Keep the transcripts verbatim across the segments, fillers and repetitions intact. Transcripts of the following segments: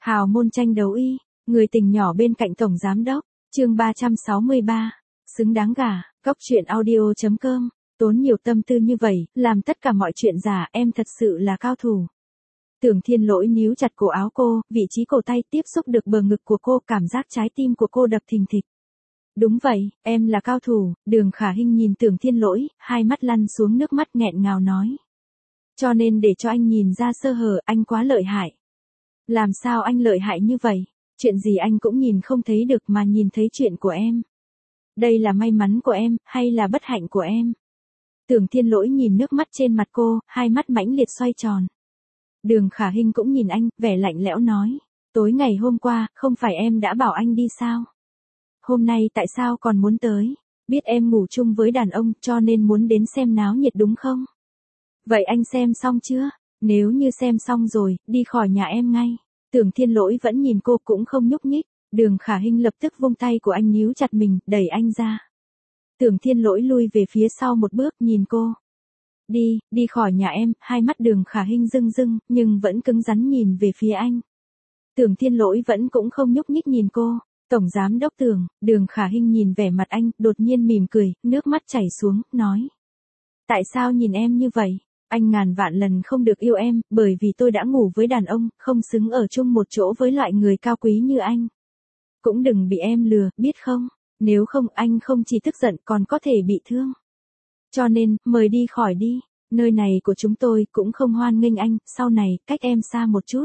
Hào môn tranh đấu y, người tình nhỏ bên cạnh tổng giám đốc, chương ba trăm sáu mươi ba, xứng đáng gả, cóc truyện audio chấm com, tốn nhiều tâm tư như vậy, làm tất cả mọi chuyện giả, em thật sự là cao thủ. Tưởng Thiên Lỗi níu chặt cổ áo cô, vị trí cổ tay tiếp xúc được bờ ngực của cô, cảm giác trái tim của cô đập thình thịch. Đúng vậy, em là cao thủ, Đường Khả Hinh nhìn Tưởng Thiên Lỗi, hai mắt lăn xuống nước mắt nghẹn ngào nói. Cho nên để cho anh nhìn ra sơ hở, anh quá lợi hại. Làm sao anh lợi hại như vậy? Chuyện gì anh cũng nhìn không thấy được mà nhìn thấy chuyện của em. Đây là may mắn của em, hay là bất hạnh của em? Tưởng Thiên Lỗi nhìn nước mắt trên mặt cô, hai mắt mãnh liệt xoay tròn. Đường Khả Hinh cũng nhìn anh, vẻ lạnh lẽo nói. Tối ngày hôm qua, không phải em đã bảo anh đi sao? Hôm nay tại sao còn muốn tới? Biết em ngủ chung với đàn ông cho nên muốn đến xem náo nhiệt đúng không? Vậy anh xem xong chưa? Nếu như xem xong rồi, đi khỏi nhà em ngay. Tưởng Thiên Lỗi vẫn nhìn cô cũng không nhúc nhích. Đường Khả Hinh lập tức vung tay của anh níu chặt mình, đẩy anh ra. Tưởng Thiên Lỗi lui về phía sau một bước, nhìn cô. Đi, đi khỏi nhà em, hai mắt Đường Khả Hinh rưng rưng, nhưng vẫn cứng rắn nhìn về phía anh. Tưởng Thiên Lỗi vẫn cũng không nhúc nhích nhìn cô. Tổng giám đốc Tưởng, Đường Khả Hinh nhìn vẻ mặt anh, đột nhiên mỉm cười, nước mắt chảy xuống, nói. Tại sao nhìn em như vậy? Anh ngàn vạn lần không được yêu em, bởi vì tôi đã ngủ với đàn ông, không xứng ở chung một chỗ với loại người cao quý như anh. Cũng đừng bị em lừa, biết không? Nếu không anh không chỉ tức giận còn có thể bị thương. Cho nên, mời đi khỏi đi, nơi này của chúng tôi cũng không hoan nghênh anh, sau này, cách em xa một chút.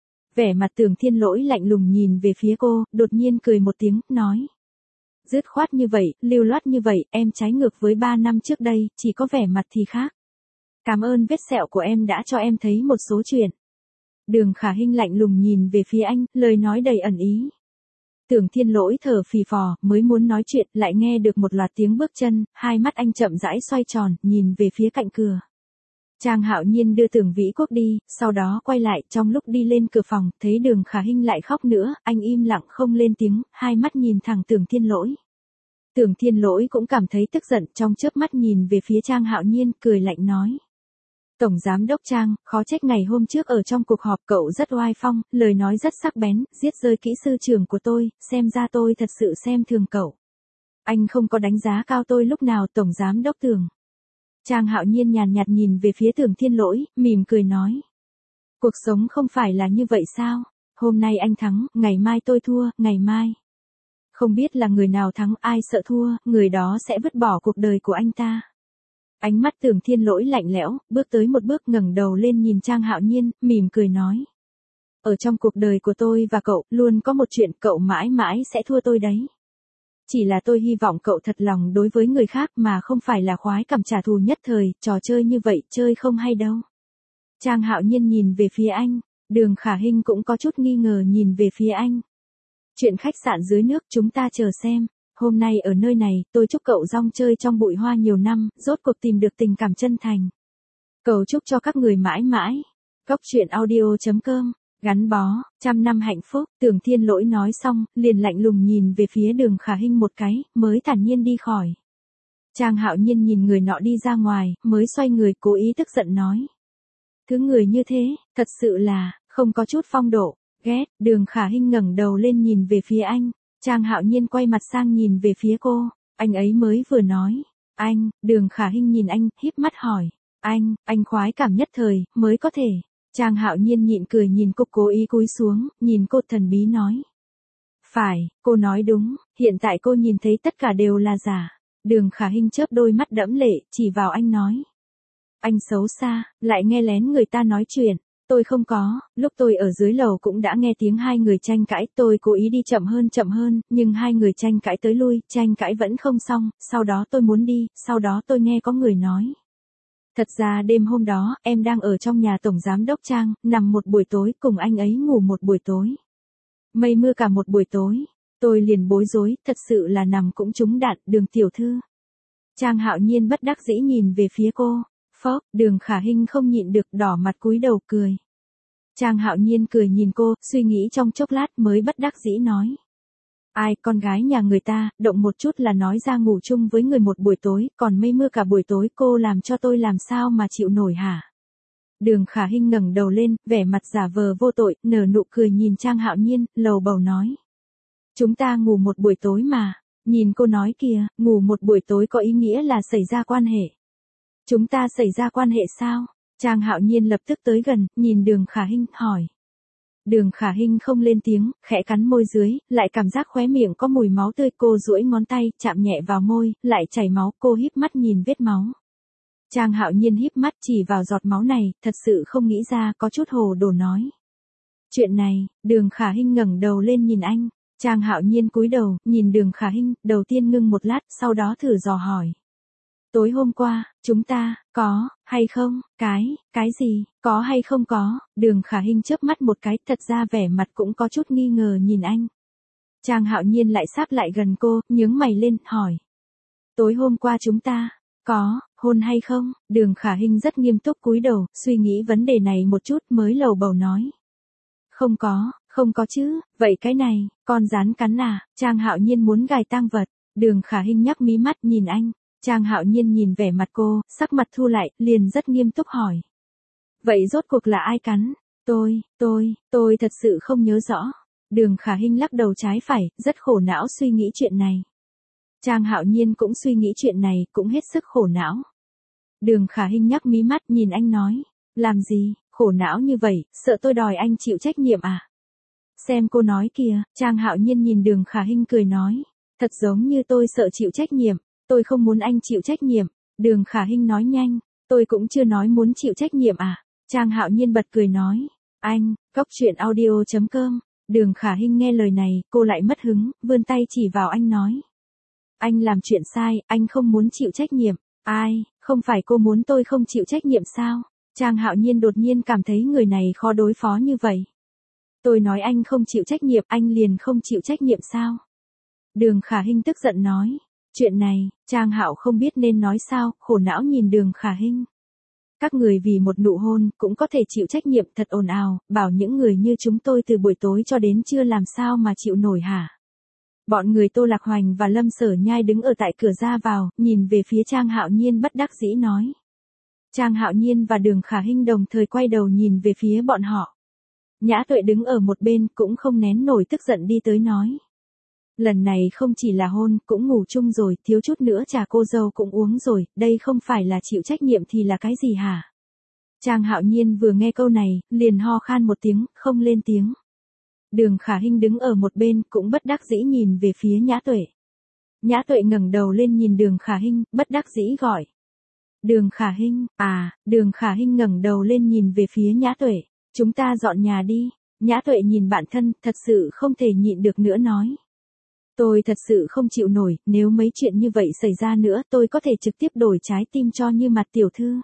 Vẻ mặt Tưởng Thiên Lỗi lạnh lùng nhìn về phía cô, đột nhiên cười một tiếng, nói. Dứt khoát như vậy, lưu loát như vậy, em trái ngược với ba năm trước đây, chỉ có vẻ mặt thì khác. Cảm ơn vết sẹo của em đã cho em thấy một số chuyện. Đường Khả Hinh lạnh lùng nhìn về phía anh, lời nói đầy ẩn ý. Tưởng Thiên Lỗi thở phì phò, mới muốn nói chuyện, lại nghe được một loạt tiếng bước chân, hai mắt anh chậm rãi xoay tròn, nhìn về phía cạnh cửa. Trang Hạo Nhiên đưa Tưởng Vĩ Quốc đi, sau đó quay lại, trong lúc đi lên cửa phòng, thấy Đường Khả Hinh lại khóc nữa, anh im lặng không lên tiếng, hai mắt nhìn thẳng Tưởng Thiên Lỗi. Tưởng Thiên Lỗi cũng cảm thấy tức giận, trong chớp mắt nhìn về phía Trang Hạo Nhiên, cười lạnh nói. Tổng giám đốc Trang, khó trách ngày hôm trước ở trong cuộc họp cậu rất oai phong, lời nói rất sắc bén, giết rơi kỹ sư trưởng của tôi, xem ra tôi thật sự xem thường cậu. Anh không có đánh giá cao tôi lúc nào, Tổng giám đốc Tưởng. Trang Hạo Nhiên nhàn nhạt nhìn về phía Tưởng Thiên Lỗi, mỉm cười nói. Cuộc sống không phải là như vậy sao? Hôm nay anh thắng, ngày mai tôi thua, ngày mai. Không biết là người nào thắng, ai sợ thua, người đó sẽ vứt bỏ cuộc đời của anh ta. Ánh mắt Tưởng Thiên Lỗi lạnh lẽo, bước tới một bước ngẩng đầu lên nhìn Trang Hạo Nhiên, mỉm cười nói. Ở trong cuộc đời của tôi và cậu, luôn có một chuyện cậu mãi mãi sẽ thua tôi đấy. Chỉ là tôi hy vọng cậu thật lòng đối với người khác mà không phải là khoái cảm trả thù nhất thời, trò chơi như vậy chơi không hay đâu. Trang Hạo Nhiên nhìn về phía anh, Đường Khả Hinh cũng có chút nghi ngờ nhìn về phía anh. Chuyện khách sạn dưới nước chúng ta chờ xem. Hôm nay ở nơi này, tôi chúc cậu rong chơi trong bụi hoa nhiều năm, rốt cuộc tìm được tình cảm chân thành. Cầu chúc cho các người mãi mãi. Cóc truyện audio chấm com, gắn bó, trăm năm hạnh phúc. Tưởng Thiên Lỗi nói xong, liền lạnh lùng nhìn về phía Đường Khả Hinh một cái, mới thản nhiên đi khỏi. Trang Hạo Nhiên nhìn người nọ đi ra ngoài, mới xoay người cố ý tức giận nói. Thứ người như thế, thật sự là, không có chút phong độ, ghét. Đường Khả Hinh ngẩng đầu lên nhìn về phía anh. Trang Hạo Nhiên quay mặt sang nhìn về phía cô, anh ấy mới vừa nói, anh, Đường Khả Hinh nhìn anh, híp mắt hỏi, anh, anh khoái cảm nhất thời, mới có thể. Trang Hạo Nhiên nhịn cười nhìn cô cố ý cúi xuống, nhìn cô thần bí nói. Phải, cô nói đúng, hiện tại cô nhìn thấy tất cả đều là giả. Đường Khả Hinh chớp đôi mắt đẫm lệ, chỉ vào anh nói. Anh xấu xa, lại nghe lén người ta nói chuyện. Tôi không có, lúc tôi ở dưới lầu cũng đã nghe tiếng hai người tranh cãi, tôi cố ý đi chậm hơn chậm hơn, nhưng hai người tranh cãi tới lui, tranh cãi vẫn không xong, sau đó tôi muốn đi, sau đó tôi nghe có người nói. Thật ra đêm hôm đó, em đang ở trong nhà Tổng Giám Đốc Trang, nằm một buổi tối, cùng anh ấy ngủ một buổi tối. Mây mưa cả một buổi tối, tôi liền bối rối, thật sự là nằm cũng trúng đạn, Đường tiểu thư. Trang Hạo Nhiên bất đắc dĩ nhìn về phía cô. Phốc, Đường Khả Hinh không nhịn được đỏ mặt cúi đầu cười. Trang Hạo Nhiên cười nhìn cô, suy nghĩ trong chốc lát mới bất đắc dĩ nói. Ai, con gái nhà người ta, động một chút là nói ra ngủ chung với người một buổi tối, còn mây mưa cả buổi tối cô làm cho tôi làm sao mà chịu nổi hả? Đường Khả Hinh ngẩng đầu lên, vẻ mặt giả vờ vô tội, nở nụ cười nhìn Trang Hạo Nhiên, lầu bầu nói. Chúng ta ngủ một buổi tối mà, nhìn cô nói kìa, ngủ một buổi tối có ý nghĩa là xảy ra quan hệ. Chúng ta xảy ra quan hệ sao? Trang Hạo Nhiên lập tức tới gần, nhìn Đường Khả Hinh, hỏi. Đường Khả Hinh không lên tiếng, khẽ cắn môi dưới, lại cảm giác khóe miệng có mùi máu tươi, cô duỗi ngón tay, chạm nhẹ vào môi, lại chảy máu, cô híp mắt nhìn vết máu. Trang Hạo Nhiên híp mắt chỉ vào giọt máu này, thật sự không nghĩ ra, có chút hồ đồ nói. Chuyện này, Đường Khả Hinh ngẩng đầu lên nhìn anh. Trang Hạo Nhiên cúi đầu, nhìn Đường Khả Hinh, đầu tiên ngưng một lát, sau đó thử dò hỏi. Tối hôm qua, chúng ta, có, hay không, cái, cái gì, có hay không có, Đường Khả Hinh chớp mắt một cái, thật ra vẻ mặt cũng có chút nghi ngờ nhìn anh. Trang Hạo Nhiên lại sáp lại gần cô, nhướng mày lên, hỏi. Tối hôm qua chúng ta, có, hôn hay không, Đường Khả Hinh rất nghiêm túc cúi đầu, suy nghĩ vấn đề này một chút mới lầu bầu nói. Không có, không có chứ, vậy cái này, con rắn cắn à, Trang Hạo Nhiên muốn gài tang vật, Đường Khả Hinh nhắc mí mắt nhìn anh. Trang Hạo Nhiên nhìn vẻ mặt cô, sắc mặt thu lại, liền rất nghiêm túc hỏi. Vậy rốt cuộc là ai cắn? Tôi, tôi, tôi thật sự không nhớ rõ. Đường Khả Hinh lắc đầu trái phải, rất khổ não suy nghĩ chuyện này. Trang Hạo Nhiên cũng suy nghĩ chuyện này, cũng hết sức khổ não. Đường Khả Hinh nhắc mí mắt nhìn anh nói. Làm gì, khổ não như vậy, sợ tôi đòi anh chịu trách nhiệm à? Xem cô nói kìa, Trang Hạo Nhiên nhìn Đường Khả Hinh cười nói. Thật giống như tôi sợ chịu trách nhiệm. Tôi không muốn anh chịu trách nhiệm. Đường Khả Hinh nói nhanh. Tôi cũng chưa nói muốn chịu trách nhiệm à. Trang Hạo Nhiên bật cười nói. Anh, cóc truyện audio chấm com. Đường Khả Hinh nghe lời này, cô lại mất hứng, vươn tay chỉ vào anh nói. Anh làm chuyện sai, anh không muốn chịu trách nhiệm. Ai, không phải cô muốn tôi không chịu trách nhiệm sao? Trang Hạo Nhiên đột nhiên cảm thấy người này khó đối phó như vậy. Tôi nói anh không chịu trách nhiệm, anh liền không chịu trách nhiệm sao? Đường Khả Hinh tức giận nói. Chuyện này, Trang Hạo không biết nên nói sao, khổ não nhìn Đường Khả Hinh. Các người vì một nụ hôn, cũng có thể chịu trách nhiệm thật ồn ào, bảo những người như chúng tôi từ buổi tối cho đến trưa làm sao mà chịu nổi hả? Bọn người Tô Lạc Hoành và Lâm Sở Nhai đứng ở tại cửa ra vào, nhìn về phía Trang Hạo Nhiên bất đắc dĩ nói. Trang Hạo Nhiên và Đường Khả Hinh đồng thời quay đầu nhìn về phía bọn họ. Nhã Tuệ đứng ở một bên cũng không nén nổi tức giận đi tới nói. Lần này không chỉ là hôn, cũng ngủ chung rồi, thiếu chút nữa trà cô dâu cũng uống rồi, đây không phải là chịu trách nhiệm thì là cái gì hả? Trang Hạo Nhiên vừa nghe câu này, liền ho khan một tiếng, không lên tiếng. Đường Khả Hinh đứng ở một bên, cũng bất đắc dĩ nhìn về phía Nhã Tuệ. Nhã Tuệ ngẩng đầu lên nhìn Đường Khả Hinh, bất đắc dĩ gọi. Đường Khả Hinh, à, Đường Khả Hinh ngẩng đầu lên nhìn về phía Nhã Tuệ. Chúng ta dọn nhà đi. Nhã Tuệ nhìn bạn thân, thật sự không thể nhịn được nữa nói. Tôi thật sự không chịu nổi, nếu mấy chuyện như vậy xảy ra nữa tôi có thể trực tiếp đổi trái tim cho Như Mặt tiểu thư.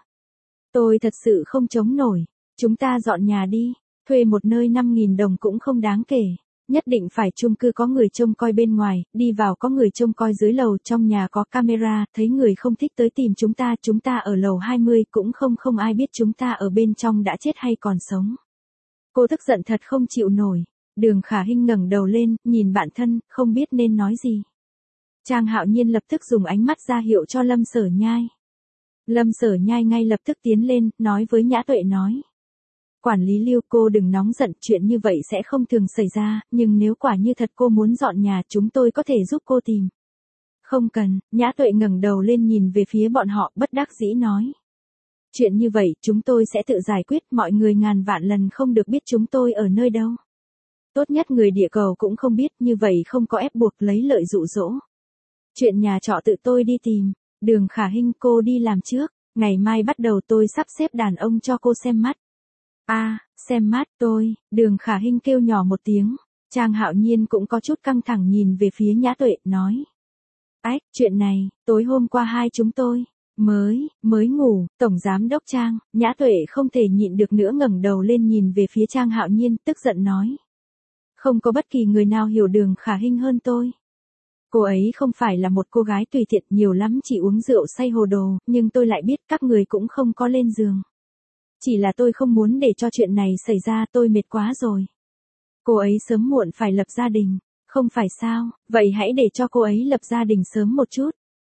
Tôi thật sự không chống nổi. Chúng ta dọn nhà đi. Thuê một nơi năm nghìn đồng cũng không đáng kể. Nhất định phải chung cư có người trông coi bên ngoài, đi vào có người trông coi dưới lầu, trong nhà có camera, thấy người không thích tới tìm chúng ta, chúng ta ở lầu hai mươi cũng không không ai biết chúng ta ở bên trong đã chết hay còn sống. Cô tức giận thật không chịu nổi. Đường Khả Hinh ngẩng đầu lên, nhìn bạn thân, không biết nên nói gì. Trang Hạo Nhiên lập tức dùng ánh mắt ra hiệu cho Lâm Sở Nhai. Lâm Sở Nhai ngay lập tức tiến lên, nói với Nhã Tuệ nói. Quản lý Lưu, cô đừng nóng giận, chuyện như vậy sẽ không thường xảy ra, nhưng nếu quả như thật cô muốn dọn nhà, chúng tôi có thể giúp cô tìm. Không cần, Nhã Tuệ ngẩng đầu lên nhìn về phía bọn họ, bất đắc dĩ nói. Chuyện như vậy, chúng tôi sẽ tự giải quyết, mọi người ngàn vạn lần không được biết chúng tôi ở nơi đâu. Tốt nhất người địa cầu cũng không biết, như vậy không có ép buộc lấy lợi dụ dỗ. Chuyện nhà trọ tự tôi đi tìm. Đường Khả Hinh, cô đi làm trước, ngày mai bắt đầu tôi sắp xếp đàn ông cho cô xem mắt. A, à, xem mắt tôi, Đường Khả Hinh kêu nhỏ một tiếng. Trang Hạo Nhiên cũng có chút căng thẳng nhìn về phía Nhã Tuệ, nói. Ách, chuyện này, tối hôm qua hai chúng tôi, mới, mới ngủ, Tổng Giám Đốc Trang, Nhã Tuệ không thể nhịn được nữa ngẩng đầu lên nhìn về phía Trang Hạo Nhiên, tức giận nói. Không có bất kỳ người nào hiểu Đường Khả Hinh hơn tôi. Cô ấy không phải là một cô gái tùy tiện, nhiều lắm chỉ uống rượu say hồ đồ, nhưng tôi lại biết các người cũng không có lên giường. Chỉ là tôi không muốn để cho chuyện này xảy ra, tôi mệt quá rồi. Cô ấy sớm muộn phải lập gia đình, không phải sao, vậy hãy để cho cô ấy lập gia đình sớm một chút.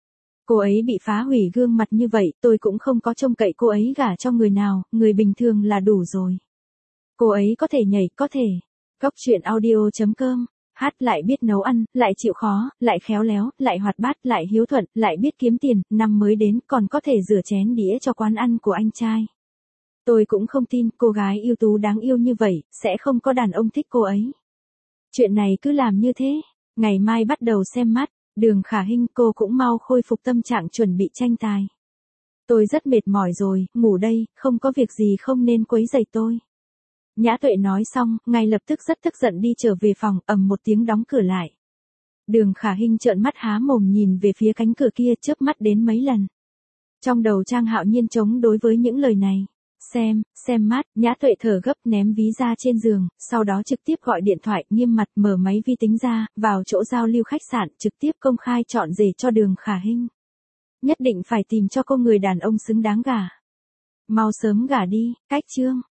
Cô ấy bị phá hủy gương mặt như vậy, tôi cũng không có trông cậy cô ấy gả cho người nào, người bình thường là đủ rồi. Cô ấy có thể nhảy, có thể. Góc truyện audio.com, hát lại biết nấu ăn, lại chịu khó, lại khéo léo, lại hoạt bát, lại hiếu thuận, lại biết kiếm tiền, năm mới đến còn có thể rửa chén đĩa cho quán ăn của anh trai. Tôi cũng không tin cô gái ưu tú đáng yêu như vậy, sẽ không có đàn ông thích cô ấy. Chuyện này cứ làm như thế, ngày mai bắt đầu xem mắt, Đường Khả Hinh cô cũng mau khôi phục tâm trạng chuẩn bị tranh tài. Tôi rất mệt mỏi rồi, ngủ đây, không có việc gì không nên quấy rầy tôi. Nhã Tuệ nói xong, ngay lập tức rất tức giận đi trở về phòng, ầm một tiếng đóng cửa lại. Đường Khả Hinh trợn mắt há mồm nhìn về phía cánh cửa kia chớp mắt đến mấy lần. Trong đầu Trang Hạo Nhiên chống đối với những lời này. Xem, xem mát, Nhã Tuệ thở gấp ném ví ra trên giường, sau đó trực tiếp gọi điện thoại, nghiêm mặt mở máy vi tính ra, vào chỗ giao lưu khách sạn, trực tiếp công khai chọn rể cho Đường Khả Hinh. Nhất định phải tìm cho cô người đàn ông xứng đáng gả. Mau sớm gả đi, cách chương.